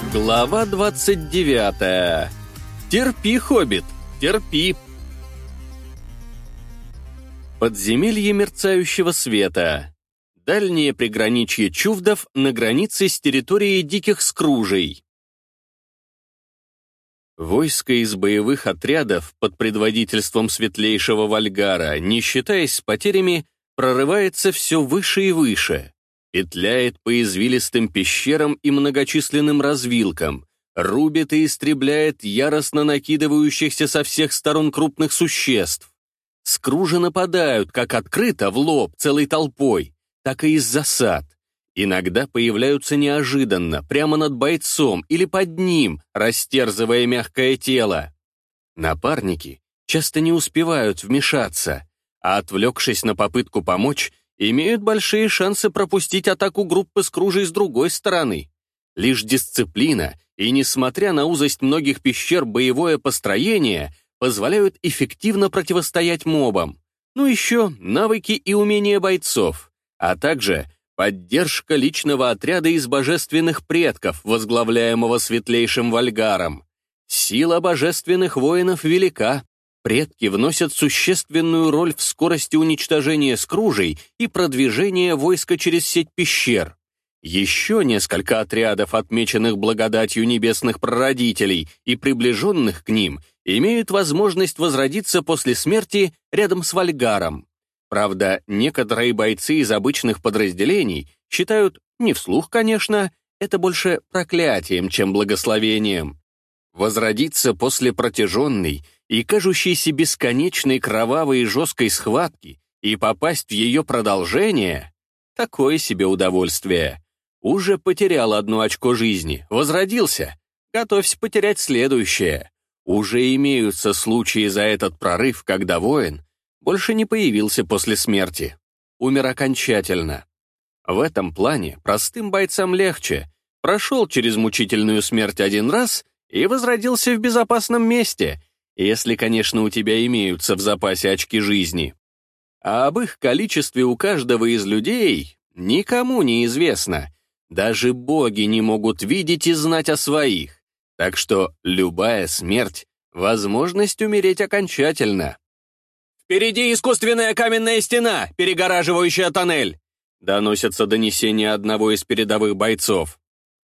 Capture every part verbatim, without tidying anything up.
Глава двадцать девятая. Терпи, хоббит, терпи. Подземелье мерцающего света. Дальнее приграничье чувдов на границе с территорией диких скружей. Войско из боевых отрядов под предводительством светлейшего Вальгара, не считаясь с потерями, прорывается все выше и выше. Петляет по извилистым пещерам и многочисленным развилкам, рубит и истребляет яростно накидывающихся со всех сторон крупных существ. Скружи нападают как открыто в лоб целой толпой, так и из засад. Иногда появляются неожиданно, прямо над бойцом или под ним, растерзывая мягкое тело. Напарники часто не успевают вмешаться, а, отвлекшись на попытку помочь, имеют большие шансы пропустить атаку группы скружей с другой стороны. Лишь дисциплина и, несмотря на узость многих пещер, боевое построение позволяют эффективно противостоять мобам. Ну еще навыки и умения бойцов, а также поддержка личного отряда из божественных предков, возглавляемого светлейшим Вальгаром. Сила божественных воинов велика. Предки вносят существенную роль в скорости уничтожения скружей и продвижения войска через сеть пещер. Еще несколько отрядов, отмеченных благодатью небесных прародителей и приближенных к ним, имеют возможность возродиться после смерти рядом с Вальгаром. Правда, некоторые бойцы из обычных подразделений считают, не вслух, конечно, это больше проклятием, чем благословением. Возродиться после протяженной и кажущейся бесконечной кровавой и жесткой схватки и попасть в ее продолжение — такое себе удовольствие. Уже потерял одно очко жизни, возродился, готовься потерять следующее. Уже имеются случаи за этот прорыв, когда воин больше не появился после смерти, умер окончательно. В этом плане простым бойцам легче, прошел через мучительную смерть один раз и возродился в безопасном месте, если, конечно, у тебя имеются в запасе очки жизни. А об их количестве у каждого из людей никому не известно. Даже боги не могут видеть и знать о своих. Так что любая смерть — возможность умереть окончательно. «Впереди искусственная каменная стена, перегораживающая тоннель!» Доносятся донесения одного из передовых бойцов.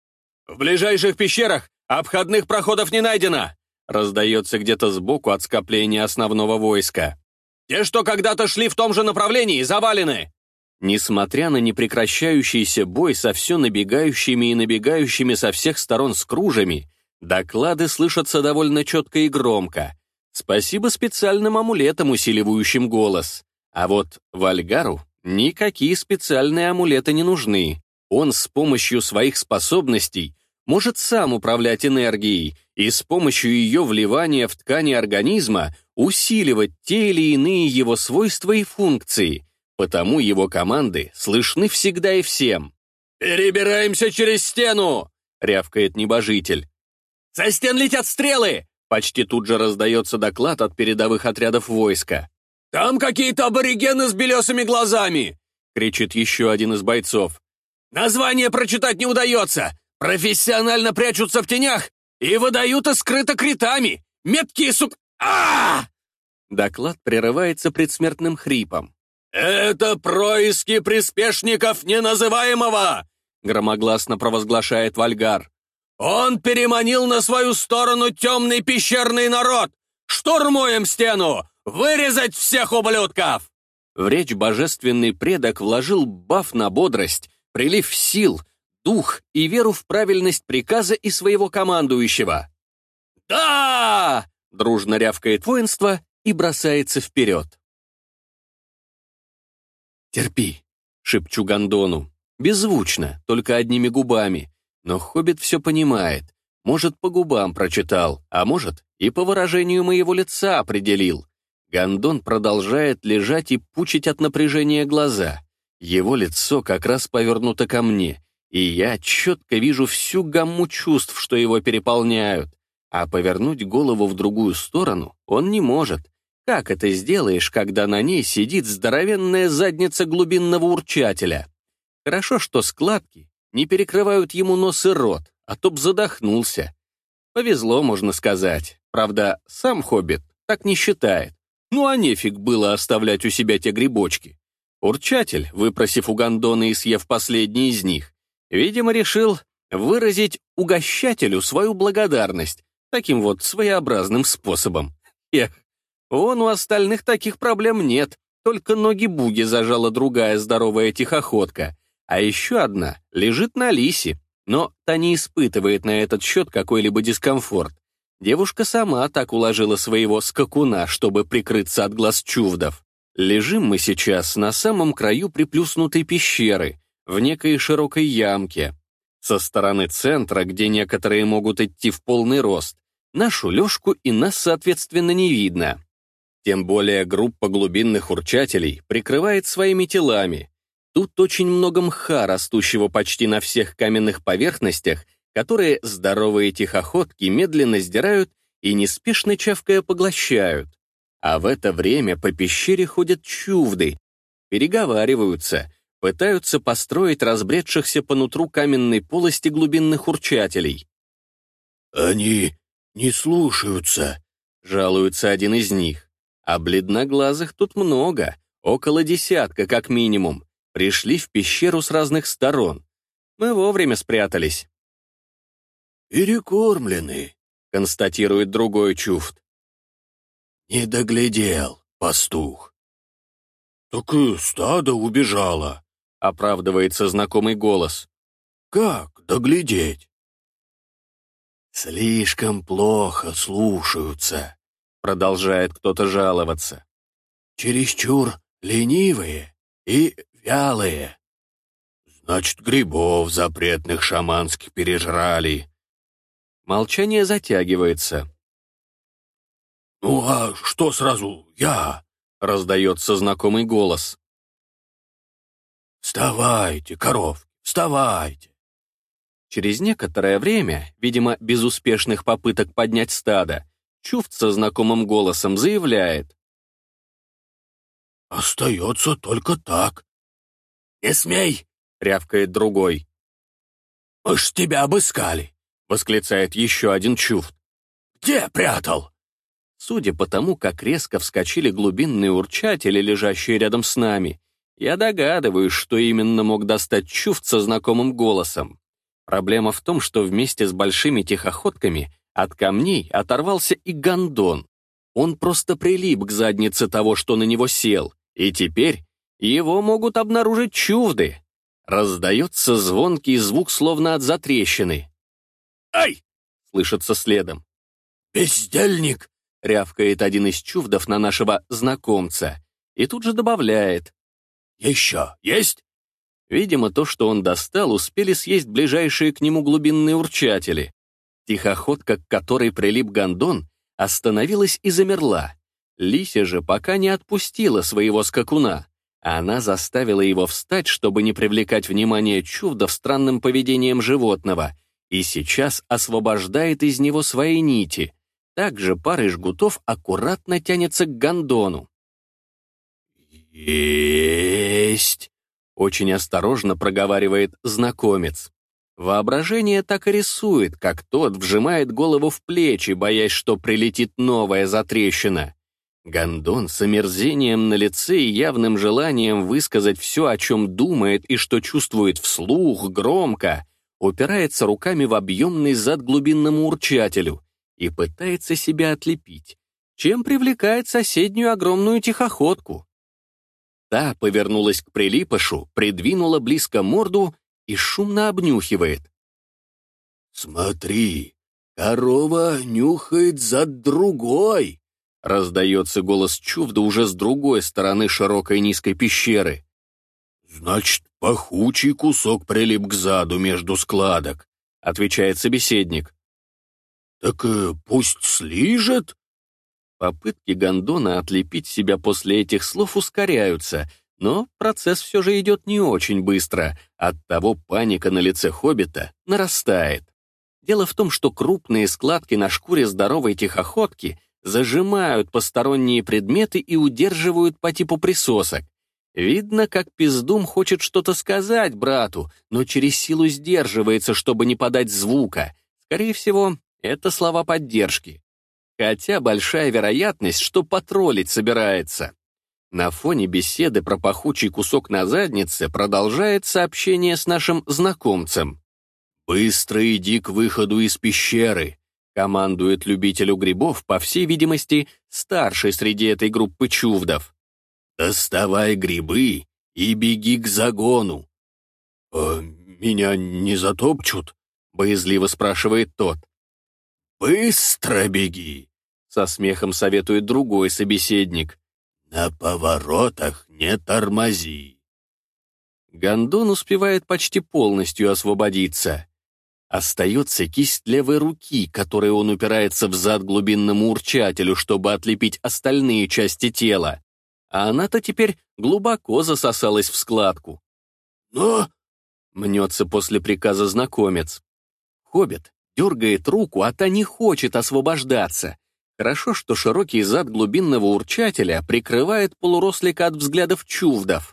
«В ближайших пещерах обходных проходов не найдено!» Раздается где-то сбоку от скопления основного войска. «Те, что когда-то шли в том же направлении, завалены!» Несмотря на непрекращающийся бой со все набегающими и набегающими со всех сторон скружами, доклады слышатся довольно четко и громко. Спасибо специальным амулетам, усиливающим голос. А вот Вальгару никакие специальные амулеты не нужны. Он с помощью своих способностей может сам управлять энергией и с помощью ее вливания в ткани организма усиливать те или иные его свойства и функции, потому его команды слышны всегда и всем. «Перебираемся через стену!» — рявкает небожитель. «Со стен летят стрелы!» — почти тут же раздается доклад от передовых отрядов войска. «Там какие-то аборигены с белесыми глазами!» — кричит еще один из бойцов. «Название прочитать не удается! Профессионально прячутся в тенях и выдают их скрыто критами! Меткие суп... а Доклад прерывается предсмертным хрипом. «Это происки приспешников неназываемого!» громогласно провозглашает Вальгар. «Он переманил на свою сторону темный пещерный народ! Штурмуем стену! Вырезать всех ублюдков!» В речь божественный предок вложил баф на бодрость, прилив сил, дух и веру в правильность приказа и своего командующего. «Да!» — дружно рявкает воинство и бросается вперед. «Терпи», — шепчу Гондону. Беззвучно, только одними губами. Но хоббит все понимает. Может, по губам прочитал, а может, и по выражению моего лица определил. Гондон продолжает лежать и пучить от напряжения глаза. Его лицо как раз повернуто ко мне, и я четко вижу всю гамму чувств, что его переполняют. А повернуть голову в другую сторону он не может. Как это сделаешь, когда на ней сидит здоровенная задница глубинного урчателя? Хорошо, что складки не перекрывают ему нос и рот, а то б задохнулся. Повезло, можно сказать. Правда, сам хоббит так не считает. Ну а нефиг было оставлять у себя те грибочки. Урчатель, выпросив у гондона и съев последний из них, видимо, решил выразить угощателю свою благодарность таким вот своеобразным способом. Эх, вон у остальных таких проблем нет, только ноги-буги зажала другая здоровая тихоходка, а еще одна лежит на лисе, но та не испытывает на этот счет какой-либо дискомфорт. Девушка сама так уложила своего скакуна, чтобы прикрыться от глаз чувдов. Лежим мы сейчас на самом краю приплюснутой пещеры, в некой широкой ямке. Со стороны центра, где некоторые могут идти в полный рост, нашу лёжку и нас, соответственно, не видно. Тем более группа глубинных урчателей прикрывает своими телами. Тут очень много мха, растущего почти на всех каменных поверхностях, которые здоровые тихоходки медленно сдирают и неспешно чавкая поглощают. А в это время по пещере ходят чувды, переговариваются, пытаются построить разбредшихся по нутру каменной полости глубинных урчателей. «Они не слушаются», — жалуется один из них. А бледноглазых тут много, около десятка как минимум. Пришли в пещеру с разных сторон. Мы вовремя спрятались. «Перекормлены», — констатирует другой чуфт. «Не доглядел, пастух». «Так и стадо убежало», — оправдывается знакомый голос. «Как доглядеть?» «Слишком плохо слушаются», — продолжает кто-то жаловаться. «Чересчур ленивые и вялые. Значит, грибов запретных шаманских пережрали». Молчание затягивается. «Ну а что сразу я?» — раздается знакомый голос. «Вставайте, коров, вставайте!» Через некоторое время, видимо, безуспешных попыток поднять стадо, чуфт со знакомым голосом заявляет. «Остается только так». «Не смей!» — рявкает другой. «Мы ж тебя обыскали!» — восклицает еще один чуфт. «Где прятал?» Судя по тому, как резко вскочили глубинные урчатели, лежащие рядом с нами, я догадываюсь, что именно мог достать чуфт со знакомым голосом. Проблема в том, что вместе с большими тихоходками от камней оторвался и гондон. Он просто прилип к заднице того, что на него сел, и теперь его могут обнаружить чувды. Раздается звонкий звук, словно от затрещины. «Ай!» — слышится следом. «Бездельник!» — рявкает один из чувдов на нашего знакомца и тут же добавляет. «Еще есть?» Видимо, то, что он достал, успели съесть ближайшие к нему глубинные урчатели. Тихоходка, к которой прилип гондон, остановилась и замерла. Лися же пока не отпустила своего скакуна. Она заставила его встать, чтобы не привлекать внимание чувдов странным поведением животного, и сейчас освобождает из него свои нити. Также парой жгутов аккуратно тянется к гондону. «Есть!» — очень осторожно проговаривает знакомец. Воображение так и рисует, как тот вжимает голову в плечи, боясь, что прилетит новая затрещина. Гондон с омерзением на лице и явным желанием высказать все, о чем думает и что чувствует вслух, громко, упирается руками в объемный зад глубинному урчателю и пытается себя отлепить, чем привлекает соседнюю огромную тихоходку. Та повернулась к прилипышу, придвинула близко морду и шумно обнюхивает. «Смотри, корова нюхает зад другой!» Раздается голос чувда уже с другой стороны широкой низкой пещеры. «Значит, пахучий кусок прилип к заду между складок», — отвечает собеседник. «Так э, пусть слижет». Попытки гондона отлепить себя после этих слов ускоряются, но процесс все же идет не очень быстро, оттого паника на лице хоббита нарастает. Дело в том, что крупные складки на шкуре здоровой тихоходки зажимают посторонние предметы и удерживают по типу присосок. Видно, как Пиздум хочет что-то сказать брату, но через силу сдерживается, чтобы не подать звука. Скорее всего, это слова поддержки. Хотя большая вероятность, что потроллить собирается. На фоне беседы про пахучий кусок на заднице продолжается общение с нашим знакомцем. «Быстро иди к выходу из пещеры», — командует любителю грибов, по всей видимости, старший среди этой группы чувдов. «Доставай грибы и беги к загону». «А меня не затопчут?» — боязливо спрашивает тот. «Быстро беги», — со смехом советует другой собеседник. «На поворотах не тормози». Гондон успевает почти полностью освободиться. Остается кисть левой руки, которой он упирается в зад глубинному урчателю, чтобы отлепить остальные части тела. А она-то теперь глубоко засосалась в складку. «Но...» — мнется после приказа знакомец. Хоббит дергает руку, а та не хочет освобождаться. Хорошо, что широкий зад глубинного урчателя прикрывает полурослика от взглядов чувдов.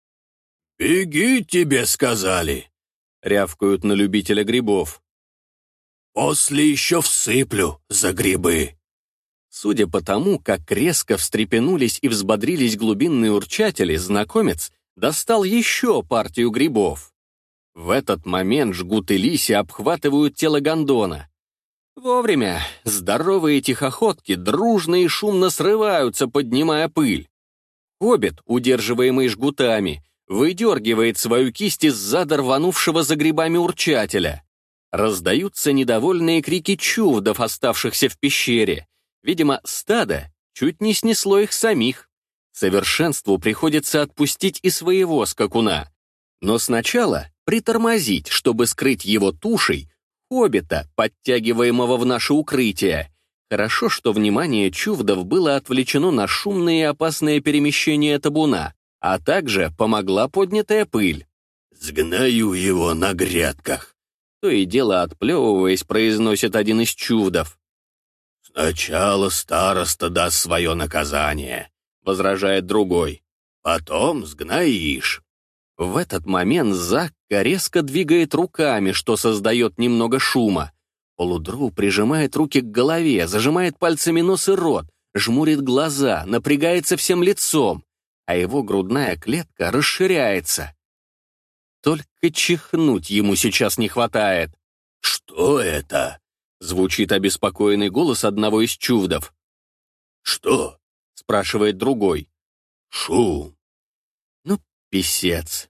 «Беги, тебе сказали!» — рявкают на любителя грибов. «После еще всыплю за грибы». Судя по тому, как резко встрепенулись и взбодрились глубинные урчатели, знакомец достал еще партию грибов. В этот момент жгут и лиси обхватывают тело гондона. Вовремя здоровые тихоходки дружно и шумно срываются, поднимая пыль. Хоббит, удерживаемый жгутами, выдергивает свою кисть из зада рванувшего за грибами урчателя. Раздаются недовольные крики чувдов, оставшихся в пещере. Видимо, стадо чуть не снесло их самих. Совершенству приходится отпустить и своего скакуна. Но сначала притормозить, чтобы скрыть его тушей хоббита, подтягиваемого в наше укрытие. Хорошо, что внимание чувдов было отвлечено на шумные и опасные перемещения табуна, а также помогла поднятая пыль. «Сгною его на грядках», — то и дело отплевываясь, произносит один из чувдов. «Сначала староста даст свое наказание», — возражает другой. «Потом сгноишь». В этот момент Закка резко двигает руками, что создает немного шума. Полудру прижимает руки к голове, зажимает пальцами нос и рот, жмурит глаза, напрягается всем лицом, а его грудная клетка расширяется. Только чихнуть ему сейчас не хватает. «Что это?» — звучит обеспокоенный голос одного из чувдов. «Что?» — спрашивает другой. «Шум». Ну, писец.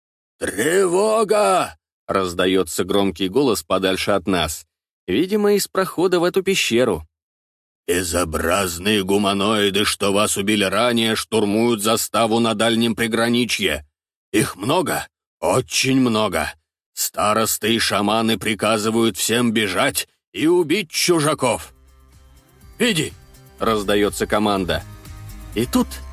«Тревога!» — раздается громкий голос подальше от нас. Видимо, из прохода в эту пещеру. «Безобразные гуманоиды, что вас убили ранее, штурмуют заставу на дальнем приграничье. Их много, очень много. Старосты и шаманы приказывают всем бежать и убить чужаков. Иди!» — раздается команда. И тут